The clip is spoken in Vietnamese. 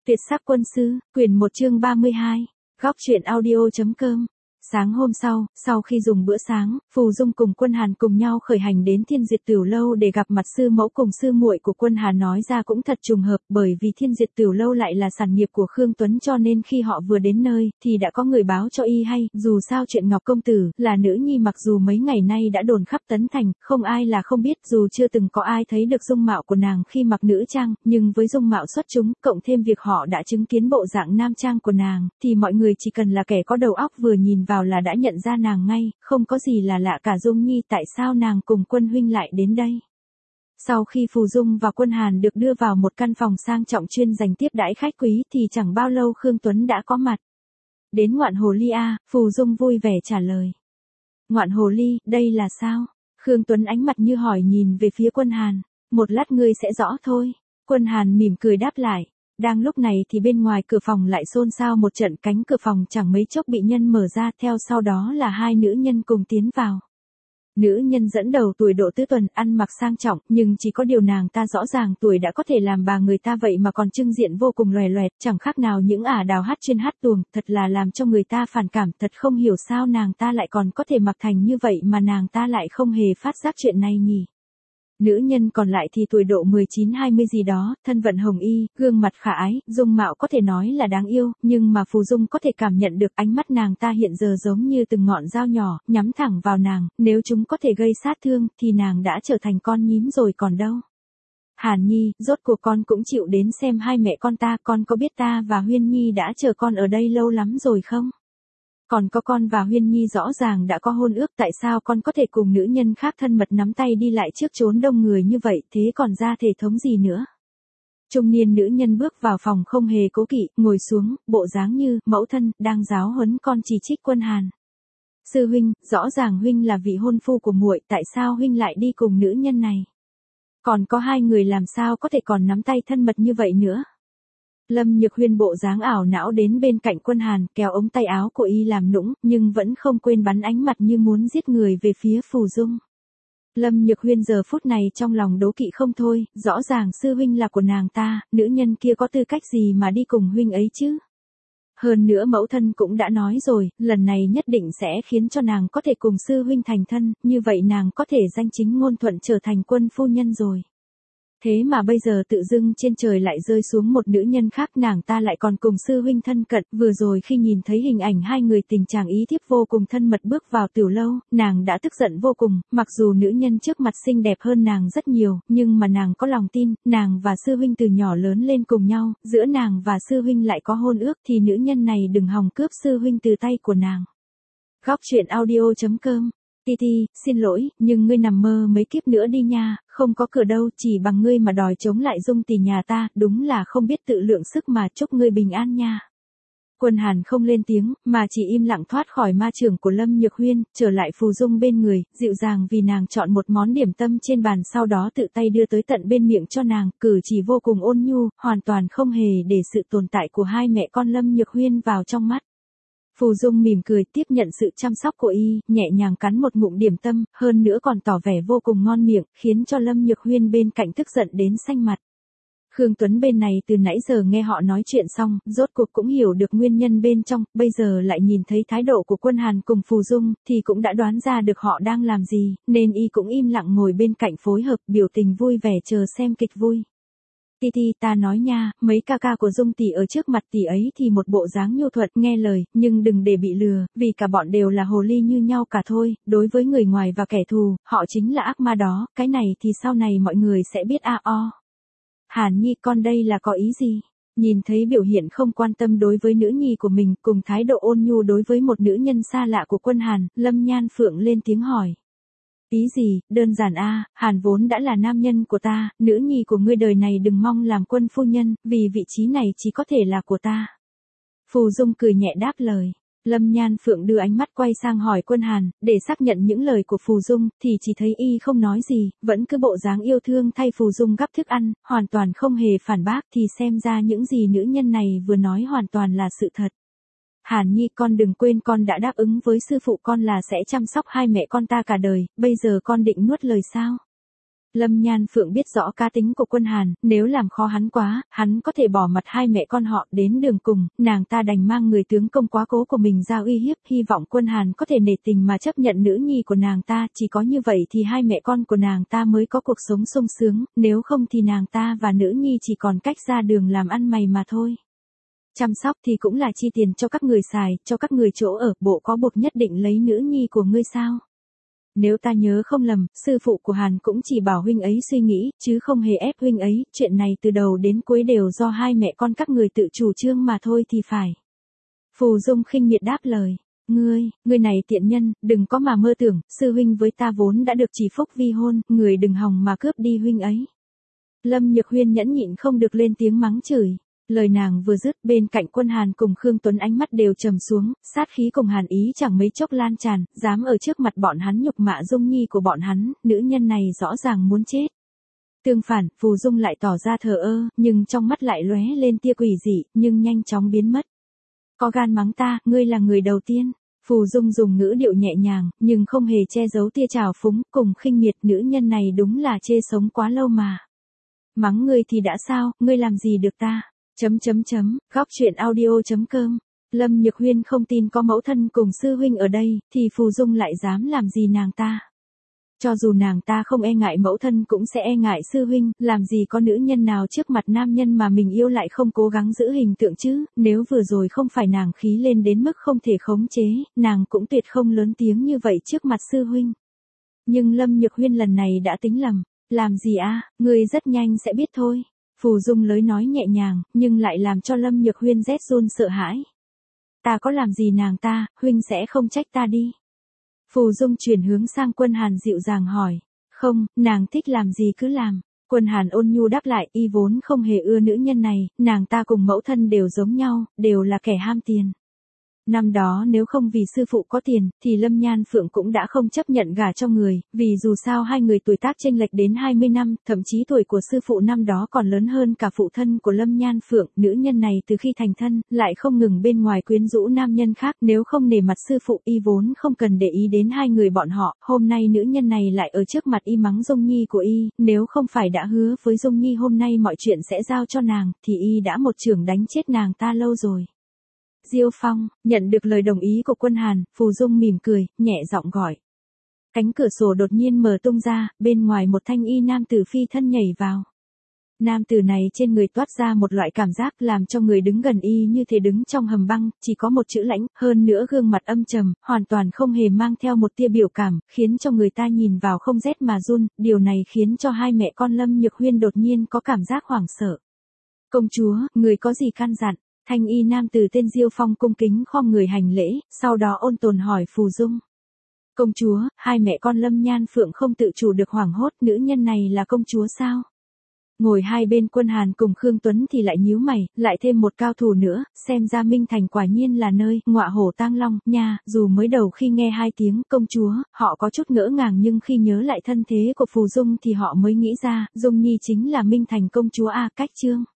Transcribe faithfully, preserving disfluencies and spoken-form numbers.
Tuyệt sắc quân sư, quyển một chương ba mươi hai, góc truyện audio.com. Sáng hôm sau, sau khi dùng bữa sáng, Phù Dung cùng Quân Hàn cùng nhau khởi hành đến Thiên Diệt Tửu Lâu để gặp mặt sư mẫu cùng sư muội của Quân Hàn. Nói ra cũng thật trùng hợp, bởi vì Thiên Diệt Tửu Lâu lại là sản nghiệp của Khương Tuấn, cho nên khi họ vừa đến nơi thì đã có người báo cho y hay. Dù sao chuyện Ngọc công tử là nữ nhi, mặc dù mấy ngày nay đã đồn khắp Tấn Thành, không ai là không biết, dù chưa từng có ai thấy được dung mạo của nàng khi mặc nữ trang, nhưng với dung mạo xuất chúng, cộng thêm việc họ đã chứng kiến bộ dạng nam trang của nàng, thì mọi người chỉ cần là kẻ có đầu óc vừa nhìn vào là đã nhận ra nàng ngay, không có gì là lạ cả. Dung nhi, tại sao nàng cùng Quân huynh lại đến đây? Sau khi Phù Dung và Quân Hàn được đưa vào một căn phòng sang trọng chuyên dành tiếp đãi khách quý thì chẳng bao lâu Khương Tuấn đã có mặt. Đến Ngoạn Hồ Ly a, Phù Dung vui vẻ trả lời. Ngoạn Hồ Ly, đây là sao? Khương Tuấn ánh mặt như hỏi nhìn về phía Quân Hàn. Một lát ngươi sẽ rõ thôi. Quân Hàn mỉm cười đáp lại. Đang lúc này thì bên ngoài cửa phòng lại xôn xao một trận, cánh cửa phòng chẳng mấy chốc bị nhân mở ra, theo sau đó là hai nữ nhân cùng tiến vào. Nữ nhân dẫn đầu tuổi độ tứ tuần, ăn mặc sang trọng, nhưng chỉ có điều nàng ta rõ ràng tuổi đã có thể làm bà người ta vậy mà còn trưng diện vô cùng loè loẹt, chẳng khác nào những ả đào hát chuyên hát tuồng, thật là làm cho người ta phản cảm, thật không hiểu sao nàng ta lại còn có thể mặc thành như vậy mà nàng ta lại không hề phát giác chuyện này nhỉ. Nữ nhân còn lại thì tuổi độ mười chín hai mươi gì đó, thân vận hồng y, gương mặt khả ái, dung mạo có thể nói là đáng yêu, nhưng mà Phù Dung có thể cảm nhận được ánh mắt nàng ta hiện giờ giống như từng ngọn dao nhỏ, nhắm thẳng vào nàng, nếu chúng có thể gây sát thương, thì nàng đã trở thành con nhím rồi còn đâu. Hàn Nhi, rốt cuộc con cũng chịu đến xem hai mẹ con ta, con có biết ta và Huyên Nhi đã chờ con ở đây lâu lắm rồi không? Còn có con và Huyên Nhi rõ ràng đã có hôn ước, tại sao con có thể cùng nữ nhân khác thân mật nắm tay đi lại trước chốn đông người như vậy, thế còn ra thể thống gì nữa? Trung niên nữ nhân bước vào phòng không hề cố kỵ, ngồi xuống, bộ dáng như mẫu thân đang giáo huấn con chỉ trích Quân Hàn. Sư huynh, rõ ràng huynh là vị hôn phu của muội, tại sao huynh lại đi cùng nữ nhân này? Còn có hai người làm sao có thể còn nắm tay thân mật như vậy nữa? Lâm Nhược Huyên bộ dáng ảo não đến bên cạnh Quân Hàn, kéo ống tay áo của y làm nũng, nhưng vẫn không quên bắn ánh mặt như muốn giết người về phía Phù Dung. Lâm Nhược Huyên giờ phút này trong lòng đố kỵ không thôi, rõ ràng sư huynh là của nàng ta, nữ nhân kia có tư cách gì mà đi cùng huynh ấy chứ? Hơn nữa mẫu thân cũng đã nói rồi, lần này nhất định sẽ khiến cho nàng có thể cùng sư huynh thành thân, như vậy nàng có thể danh chính ngôn thuận trở thành quân phu nhân rồi. Thế mà bây giờ tự dưng trên trời lại rơi xuống một nữ nhân khác, nàng ta lại còn cùng sư huynh thân cận, vừa rồi khi nhìn thấy hình ảnh hai người tình chàng ý thiếp vô cùng thân mật bước vào tiểu lâu, nàng đã tức giận vô cùng, mặc dù nữ nhân trước mặt xinh đẹp hơn nàng rất nhiều, nhưng mà nàng có lòng tin, nàng và sư huynh từ nhỏ lớn lên cùng nhau, giữa nàng và sư huynh lại có hôn ước thì nữ nhân này đừng hòng cướp sư huynh từ tay của nàng. Góc truyện audio.com. Titi, xin lỗi, nhưng ngươi nằm mơ mấy kiếp nữa đi nha, không có cửa đâu, chỉ bằng ngươi mà đòi chống lại Dung tỷ nhà ta, đúng là không biết tự lượng sức mà, chúc ngươi bình an nha. Quân Hàn không lên tiếng, mà chỉ im lặng thoát khỏi ma chưởng của Lâm Nhược Huyên, trở lại Phù Dung bên người, dịu dàng vì nàng chọn một món điểm tâm trên bàn, sau đó tự tay đưa tới tận bên miệng cho nàng, cử chỉ vô cùng ôn nhu, hoàn toàn không hề để sự tồn tại của hai mẹ con Lâm Nhược Huyên vào trong mắt. Phù Dung mỉm cười tiếp nhận sự chăm sóc của y, nhẹ nhàng cắn một ngụm điểm tâm, hơn nữa còn tỏ vẻ vô cùng ngon miệng, khiến cho Lâm Nhược Huyên bên cạnh tức giận đến xanh mặt. Khương Tuấn bên này từ nãy giờ nghe họ nói chuyện xong, rốt cuộc cũng hiểu được nguyên nhân bên trong, bây giờ lại nhìn thấy thái độ của Quân Hàn cùng Phù Dung, thì cũng đã đoán ra được họ đang làm gì, nên y cũng im lặng ngồi bên cạnh phối hợp, biểu tình vui vẻ chờ xem kịch vui. Titi, ta nói nha, mấy ca ca của Dung tỷ ở trước mặt tỷ ấy thì một bộ dáng nhu thuận, nghe lời, nhưng đừng để bị lừa, vì cả bọn đều là hồ ly như nhau cả thôi, đối với người ngoài và kẻ thù, họ chính là ác ma đó, cái này thì sau này mọi người sẽ biết a o. Hàn Nhi, con đây là có ý gì? Nhìn thấy biểu hiện không quan tâm đối với nữ nhi của mình, cùng thái độ ôn nhu đối với một nữ nhân xa lạ của Quân Hàn, Lâm Nhan Phượng lên tiếng hỏi. Ý gì, đơn giản a, Hàn vốn đã là nam nhân của ta, nữ nhi của ngươi đời này đừng mong làm quân phu nhân, vì vị trí này chỉ có thể là của ta. Phù Dung cười nhẹ đáp lời. Lâm Nhan Phượng đưa ánh mắt quay sang hỏi Quân Hàn, để xác nhận những lời của Phù Dung, thì chỉ thấy y không nói gì, vẫn cứ bộ dáng yêu thương thay Phù Dung gắp thức ăn, hoàn toàn không hề phản bác, thì xem ra những gì nữ nhân này vừa nói hoàn toàn là sự thật. Hàn Nhi, con đừng quên con đã đáp ứng với sư phụ con là sẽ chăm sóc hai mẹ con ta cả đời, bây giờ con định nuốt lời sao? Lâm Nhan Phượng biết rõ cá tính của Quân Hàn, nếu làm khó hắn quá, hắn có thể bỏ mặt hai mẹ con họ đến đường cùng, nàng ta đành mang người tướng công quá cố của mình ra uy hiếp, hy vọng Quân Hàn có thể nể tình mà chấp nhận nữ nhi của nàng ta, chỉ có như vậy thì hai mẹ con của nàng ta mới có cuộc sống sung sướng, nếu không thì nàng ta và nữ nhi chỉ còn cách ra đường làm ăn mày mà thôi. Chăm sóc thì cũng là chi tiền cho các người xài, cho các người chỗ ở, bộ có buộc nhất định lấy nữ nhi của ngươi sao? Nếu ta nhớ không lầm, sư phụ của Hàn cũng chỉ bảo huynh ấy suy nghĩ, chứ không hề ép huynh ấy, chuyện này từ đầu đến cuối đều do hai mẹ con các người tự chủ trương mà thôi thì phải. Phù Dung khinh miệt đáp lời, ngươi, ngươi này tiện nhân, đừng có mà mơ tưởng, sư huynh với ta vốn đã được chỉ phúc vi hôn, người đừng hòng mà cướp đi huynh ấy. Lâm Nhược Huyên nhẫn nhịn không được lên tiếng mắng chửi. Lời nàng vừa dứt, bên cạnh Quân Hàn cùng Khương Tuấn ánh mắt đều trầm xuống, sát khí cùng hàn ý chẳng mấy chốc lan tràn, dám ở trước mặt bọn hắn nhục mạ Dung Nhi của bọn hắn, nữ nhân này rõ ràng muốn chết. Tương phản, Phù Dung lại tỏ ra thờ ơ, nhưng trong mắt lại lóe lên tia quỷ dị, nhưng nhanh chóng biến mất. Có gan mắng ta, ngươi là người đầu tiên. Phù Dung dùng ngữ điệu nhẹ nhàng, nhưng không hề che giấu tia trào phúng, cùng khinh miệt, nữ nhân này đúng là chê sống quá lâu mà. Mắng ngươi thì đã sao, ngươi làm gì được ta? Chấm chấm chấm, góc truyện audio chấm com. Lâm Nhược Huyên không tin có mẫu thân cùng sư huynh ở đây, thì Phù Dung lại dám làm gì nàng ta. Cho dù nàng ta không e ngại mẫu thân cũng sẽ e ngại sư huynh, làm gì có nữ nhân nào trước mặt nam nhân mà mình yêu lại không cố gắng giữ hình tượng chứ, nếu vừa rồi không phải nàng khí lên đến mức không thể khống chế, nàng cũng tuyệt không lớn tiếng như vậy trước mặt sư huynh. Nhưng Lâm Nhược Huyên lần này đã tính lầm, làm gì a, ngươi rất nhanh sẽ biết thôi. Phù Dung lối nói nhẹ nhàng, nhưng lại làm cho Lâm Nhược Huyên rét run sợ hãi. Ta có làm gì nàng ta, huynh sẽ không trách ta đi. Phù Dung chuyển hướng sang Quân Hàn dịu dàng hỏi. Không, nàng thích làm gì cứ làm. Quân Hàn ôn nhu đáp lại, y vốn không hề ưa nữ nhân này, nàng ta cùng mẫu thân đều giống nhau, đều là kẻ ham tiền. Năm đó nếu không vì sư phụ có tiền, thì Lâm Nhan Phượng cũng đã không chấp nhận gả cho người, vì dù sao hai người tuổi tác chênh lệch đến hai mươi năm, thậm chí tuổi của sư phụ năm đó còn lớn hơn cả phụ thân của Lâm Nhan Phượng, nữ nhân này từ khi thành thân, lại không ngừng bên ngoài quyến rũ nam nhân khác, nếu không nể mặt sư phụ y vốn không cần để ý đến hai người bọn họ, hôm nay nữ nhân này lại ở trước mặt y mắng Dung Nhi của y, nếu không phải đã hứa với Dung Nhi hôm nay mọi chuyện sẽ giao cho nàng, thì y đã một chưởng đánh chết nàng ta lâu rồi. Diêu Phong, nhận được lời đồng ý của Quân Hàn, Phù Dung mỉm cười, nhẹ giọng gọi. Cánh cửa sổ đột nhiên mở tung ra, bên ngoài một thanh y nam tử phi thân nhảy vào. Nam tử này trên người toát ra một loại cảm giác làm cho người đứng gần y như thể đứng trong hầm băng, chỉ có một chữ lãnh, hơn nữa gương mặt âm trầm, hoàn toàn không hề mang theo một tia biểu cảm, khiến cho người ta nhìn vào không rét mà run, điều này khiến cho hai mẹ con Lâm Nhược Huyên đột nhiên có cảm giác hoảng sợ. Công chúa, người có gì căn dặn? Thanh y nam tử tên Diêu Phong cung kính khom người hành lễ, sau đó ôn tồn hỏi Phù Dung. Công chúa, hai mẹ con Lâm Nhan Phượng không tự chủ được hoảng hốt, nữ nhân này là công chúa sao? Ngồi hai bên Quân Hàn cùng Khương Tuấn thì lại nhíu mày, lại thêm một cao thủ nữa, xem ra Minh Thành quả nhiên là nơi ngọa hổ tang long nha, dù mới đầu khi nghe hai tiếng công chúa, họ có chút ngỡ ngàng nhưng khi nhớ lại thân thế của Phù Dung thì họ mới nghĩ ra, Dung Nhi chính là Minh Thành công chúa a, cách chương.